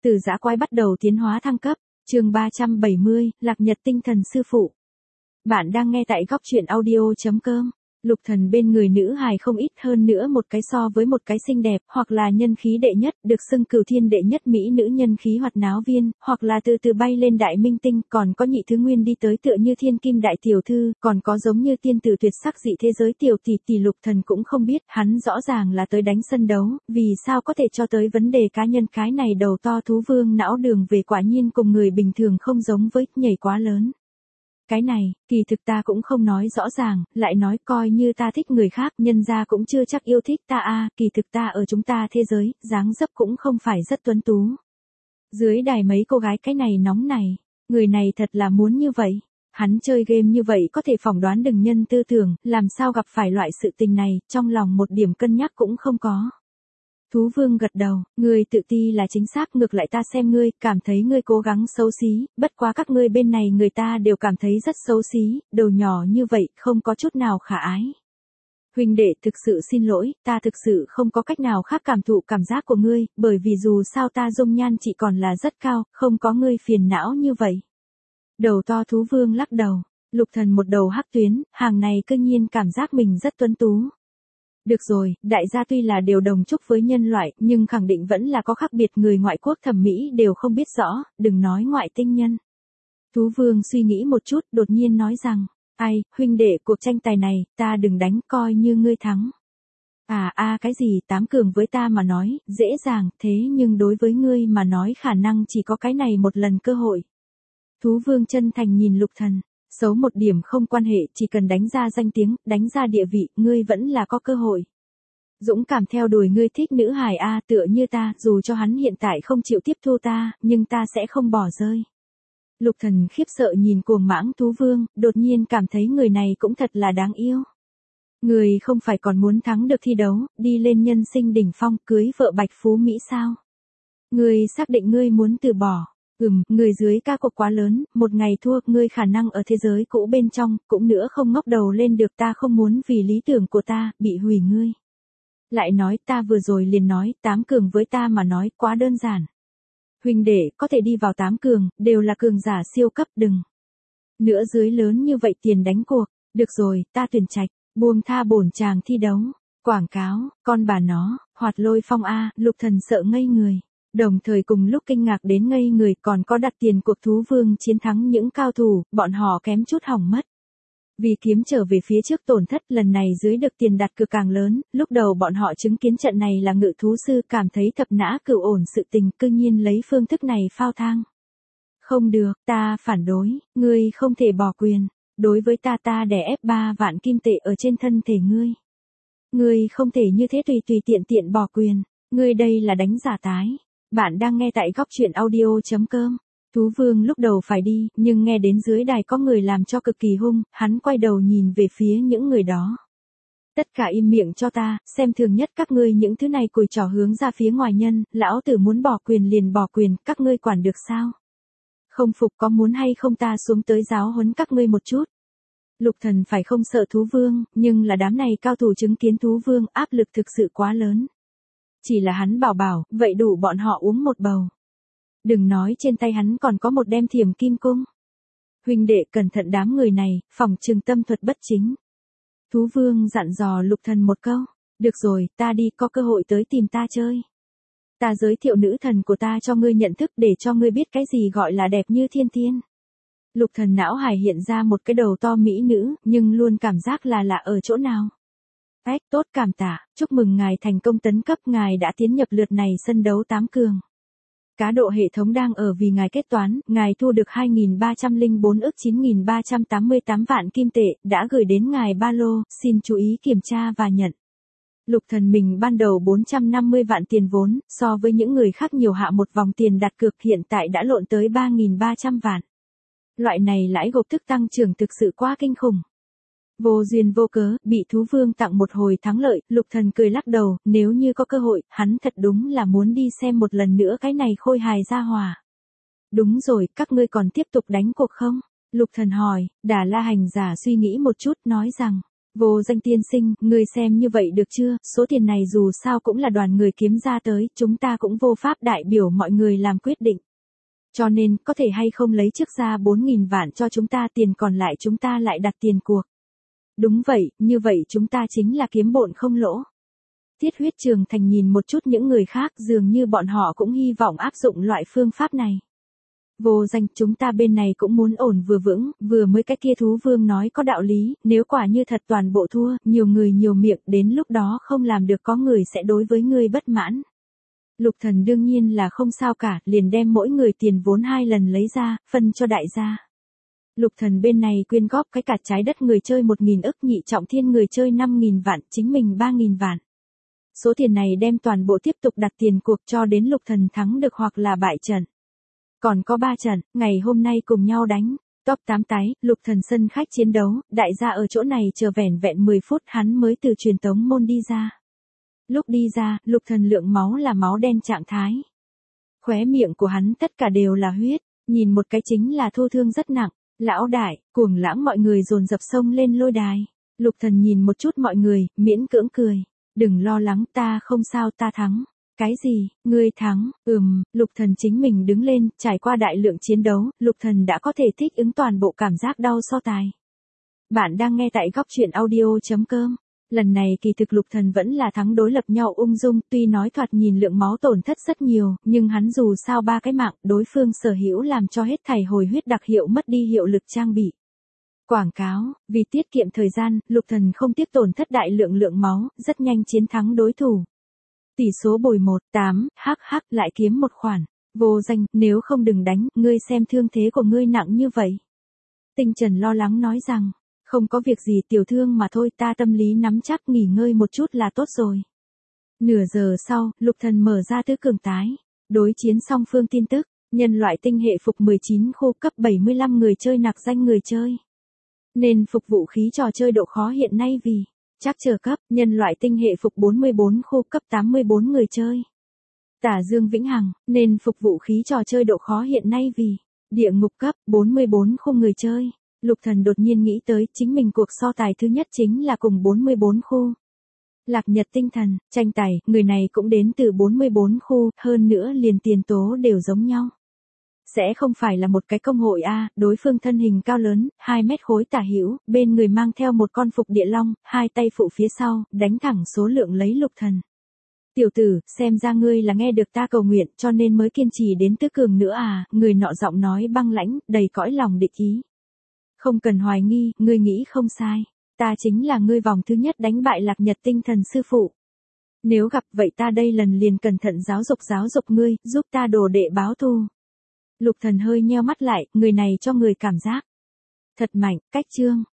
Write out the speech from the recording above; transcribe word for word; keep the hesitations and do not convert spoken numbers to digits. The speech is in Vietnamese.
Từ dã quái bắt đầu tiến hóa thăng cấp, chương ba trăm bảy mươi, Lạc Nhật tinh thần sư phụ. Bạn đang nghe tại góc truyện audio chấm com. Lục Thần bên người nữ hài không ít hơn nữa một cái so với một cái xinh đẹp, hoặc là nhân khí đệ nhất, được xưng cửu thiên đệ nhất mỹ nữ nhân khí hoạt náo viên, hoặc là từ từ bay lên đại minh tinh, còn có nhị thứ nguyên đi tới tựa như thiên kim đại tiểu thư, còn có giống như tiên tử tuyệt sắc dị thế giới tiểu tỷ tỷ. Lục Thần cũng không biết, hắn rõ ràng là tới đánh sân đấu, vì sao có thể cho tới vấn đề cá nhân. Cái này đầu to thú vương não đường về quả nhiên cùng người bình thường không giống với, nhảy quá lớn. Cái này, kỳ thực ta cũng không nói rõ ràng, lại nói coi như ta thích người khác, nhân gia cũng chưa chắc yêu thích ta a, kỳ thực ta ở chúng ta thế giới, dáng dấp cũng không phải rất tuấn tú. Dưới đài mấy cô gái cái này nóng này, người này thật là muốn như vậy. Hắn chơi game như vậy có thể phỏng đoán đừng nhân tư tưởng, làm sao gặp phải loại sự tình này, trong lòng một điểm cân nhắc cũng không có. Thú vương gật đầu, ngươi tự ti là chính xác, ngược lại ta xem ngươi, cảm thấy ngươi cố gắng xấu xí, bất quá các ngươi bên này người ta đều cảm thấy rất xấu xí, đầu nhỏ như vậy, không có chút nào khả ái. Huynh đệ, thực sự xin lỗi, ta thực sự không có cách nào khác cảm thụ cảm giác của ngươi, bởi vì dù sao ta dung nhan chỉ còn là rất cao, không có ngươi phiền não như vậy. Đầu to thú vương lắc đầu, Lục Thần một đầu hắc tuyến, hàng này cơ nhiên cảm giác mình rất tuấn tú. Được rồi, đại gia tuy là đều đồng chúc với nhân loại, nhưng khẳng định vẫn là có khác biệt, người ngoại quốc thẩm mỹ đều không biết rõ, đừng nói ngoại tinh nhân. Thú vương suy nghĩ một chút, đột nhiên nói rằng, ai, huynh đệ, cuộc tranh tài này, ta đừng đánh, coi như ngươi thắng. À a cái gì, tám cường với ta mà nói, dễ dàng, thế nhưng đối với ngươi mà nói khả năng chỉ có cái này một lần cơ hội. Thú vương chân thành nhìn Lục Thần. Xấu một điểm không quan hệ, chỉ cần đánh ra danh tiếng, đánh ra địa vị, ngươi vẫn là có cơ hội. Dũng cảm theo đuổi ngươi thích nữ hài a, tựa như ta, dù cho hắn hiện tại không chịu tiếp thu ta, nhưng ta sẽ không bỏ rơi. Lục Thần khiếp sợ nhìn cuồng mãng thú vương, đột nhiên cảm thấy người này cũng thật là đáng yêu. Người không phải còn muốn thắng được thi đấu, đi lên nhân sinh đỉnh phong, cưới vợ bạch phú Mỹ sao? Ngươi xác định ngươi muốn từ bỏ. Ừm, người dưới ca cuộc quá lớn, một ngày thua, ngươi khả năng ở thế giới cũ bên trong, cũng nữa không ngóc đầu lên được, ta không muốn vì lý tưởng của ta, bị hủy ngươi. Lại nói, ta vừa rồi liền nói, tám cường với ta mà nói, quá đơn giản. Huynh đệ, có thể đi vào tám cường, đều là cường giả siêu cấp, đừng. Nữa dưới lớn như vậy tiền đánh cuộc, được rồi, ta tuyển trạch, buông tha bổn chàng thi đấu. Quảng cáo, con bà nó, Hoạt Lôi Phong a, Lục Thần sợ ngây người. Đồng thời cùng lúc kinh ngạc đến ngây người, còn có đặt tiền cuộc thú vương chiến thắng những cao thủ, bọn họ kém chút hỏng mất. Vì kiếm trở về phía trước tổn thất, lần này dưới được tiền đặt cược càng lớn, lúc đầu bọn họ chứng kiến trận này là ngự thú sư, cảm thấy thập nã cửu ổn sự tình, cư nhiên lấy phương thức này phao thang. Không được, ta phản đối, ngươi không thể bỏ quyền, đối với ta ta đè ép ba vạn kim tệ ở trên thân thể ngươi. Ngươi không thể như thế tùy tùy tiện tiện bỏ quyền, ngươi đây là đánh giả tái. Bạn đang nghe tại góc truyện audio chấm com. Thú vương lúc đầu phải đi, nhưng nghe đến dưới đài có người làm cho cực kỳ hung, hắn quay đầu nhìn về phía những người đó. Tất cả im miệng cho ta, xem thường nhất các ngươi những thứ này cùi trò hướng ra phía ngoài nhân, lão tử muốn bỏ quyền liền bỏ quyền, các ngươi quản được sao? Không phục có muốn hay không ta xuống tới giáo huấn các ngươi một chút. Lục Thần phải không sợ thú vương, nhưng là đám này cao thủ chứng kiến thú vương, áp lực thực sự quá lớn. Chỉ là hắn bảo bảo, vậy đủ bọn họ uống một bầu. Đừng nói trên tay hắn còn có một đem thiểm kim cung. Huynh đệ cẩn thận đám người này, phòng trừng tâm thuật bất chính. Thú vương dặn dò Lục Thần một câu. Được rồi, ta đi, có cơ hội tới tìm ta chơi. Ta giới thiệu nữ thần của ta cho ngươi nhận thức, để cho ngươi biết cái gì gọi là đẹp như thiên tiên. Lục Thần não hải hiện ra một cái đầu to mỹ nữ, nhưng luôn cảm giác là lạ ở chỗ nào. Ách, tốt, cảm tạ, chúc mừng ngài thành công tấn cấp, ngài đã tiến nhập lượt này sân đấu tám cường. Cá độ hệ thống đang ở vì ngài kết toán, ngài thu được hai nghìn ba trăm lẻ bốn ức chín nghìn ba trăm tám mươi tám vạn kim tệ, đã gửi đến ngài ba lô, xin chú ý kiểm tra và nhận. Lục Thần mình ban đầu bốn trăm năm mươi vạn tiền vốn, so với những người khác nhiều hạ một vòng tiền đặt cược, hiện tại đã lộn tới ba nghìn ba trăm vạn. Loại này lãi gộp thức tăng trưởng thực sự quá kinh khủng. Vô duyên vô cớ, bị thú vương tặng một hồi thắng lợi, Lục Thần cười lắc đầu, nếu như có cơ hội, hắn thật đúng là muốn đi xem một lần nữa cái này khôi hài gia hỏa. Đúng rồi, các ngươi còn tiếp tục đánh cuộc không? Lục Thần hỏi, Đà La hành giả suy nghĩ một chút, nói rằng, Vô Danh tiên sinh, ngươi xem như vậy được chưa, số tiền này dù sao cũng là đoàn người kiếm ra tới, chúng ta cũng vô pháp đại biểu mọi người làm quyết định. Cho nên, có thể hay không lấy trước ra bốn nghìn vạn cho chúng ta, tiền còn lại chúng ta lại đặt tiền cuộc. Đúng vậy, như vậy chúng ta chính là kiếm bộn không lỗ. Tiết Huyết Trường Thành nhìn một chút những người khác, dường như bọn họ cũng hy vọng áp dụng loại phương pháp này. Vô Danh, chúng ta bên này cũng muốn ổn vừa vững, vừa mới cái kia thú vương nói có đạo lý, nếu quả như thật toàn bộ thua, nhiều người nhiều miệng, đến lúc đó không làm được có người sẽ đối với ngươi bất mãn. Lục Thần đương nhiên là không sao cả, liền đem mỗi người tiền vốn hai lần lấy ra, phân cho đại gia. Lục Thần bên này quyên góp cái cả trái đất người chơi một nghìn ức, Nhị Trọng Thiên người chơi năm nghìn vạn, chính mình ba nghìn vạn. Số tiền này đem toàn bộ tiếp tục đặt tiền cuộc cho đến Lục Thần thắng được hoặc là bại trận. Còn có ba trận, ngày hôm nay cùng nhau đánh. Top tám tái, Lục Thần sân khách chiến đấu, đại gia ở chỗ này chờ vẻn vẹn mười phút hắn mới từ truyền tống môn đi ra. Lúc đi ra, Lục Thần lượng máu là máu đen trạng thái. Khóe miệng của hắn tất cả đều là huyết, nhìn một cái chính là thô thương rất nặng. Lão đại, Cuồng Lãng mọi người dồn dập sông lên lôi đài. Lục Thần nhìn một chút mọi người, miễn cưỡng cười. Đừng lo lắng, ta không sao, ta thắng. Cái gì, ngươi thắng, ừm, Lục Thần chính mình đứng lên, trải qua đại lượng chiến đấu, Lục Thần đã có thể thích ứng toàn bộ cảm giác đau so tài. Bạn đang nghe tại góc truyện audio chấm com. Lần này kỳ thực Lục Thần vẫn là thắng đối lập nhau ung dung, tuy nói thoạt nhìn lượng máu tổn thất rất nhiều, nhưng hắn dù sao ba cái mạng, đối phương sở hữu làm cho hết thảy hồi huyết đặc hiệu mất đi hiệu lực trang bị. Quảng cáo, vì tiết kiệm thời gian, Lục Thần không tiếp tổn thất đại lượng lượng máu, rất nhanh chiến thắng đối thủ. Tỷ số bồi một tám, hắc hắc lại kiếm một khoản. Vô Danh, nếu không đừng đánh, ngươi xem thương thế của ngươi nặng như vậy. Tinh Trần lo lắng nói rằng, không có việc gì, tiểu thương mà thôi, ta tâm lý nắm chắc, nghỉ ngơi một chút là tốt rồi. Nửa giờ sau, Lục Thần mở ra tứ cường tái. Đối chiến song phương tin tức, nhân loại tinh hệ phục mười chín khu, cấp bảy mươi lăm người chơi, nặc danh người chơi. Nên phục vũ khí trò chơi độ khó hiện nay vì chắc chờ cấp, nhân loại tinh hệ phục bốn mươi bốn khu, cấp tám mươi bốn người chơi. Tả Dương Vĩnh Hằng, nên phục vũ khí trò chơi độ khó hiện nay vì địa ngục cấp, bốn mươi bốn khu người chơi. Lục Thần đột nhiên nghĩ tới, chính mình cuộc so tài thứ nhất chính là cùng bốn mươi bốn khu. Lạc Nhật Tinh Thần, tranh tài, người này cũng đến từ bốn mươi bốn khu, hơn nữa liền tiền tố đều giống nhau. Sẽ không phải là một cái công hội a, đối phương thân hình cao lớn, hai mét khối tả hữu, bên người mang theo một con phục địa long, hai tay phụ phía sau, đánh thẳng số lượng lấy Lục Thần. Tiểu tử, xem ra ngươi là nghe được ta cầu nguyện, cho nên mới kiên trì đến tứ cường nữa à, người nọ giọng nói băng lãnh, đầy cõi lòng địch ý. Không cần hoài nghi, ngươi nghĩ không sai. Ta chính là ngươi vòng thứ nhất đánh bại Lạc Nhật Tinh Thần sư phụ. Nếu gặp vậy ta đây lần liền cẩn thận giáo dục giáo dục ngươi, giúp ta đồ đệ báo thù. Lục Thần hơi nheo mắt lại, người này cho người cảm giác thật mạnh, cách chương.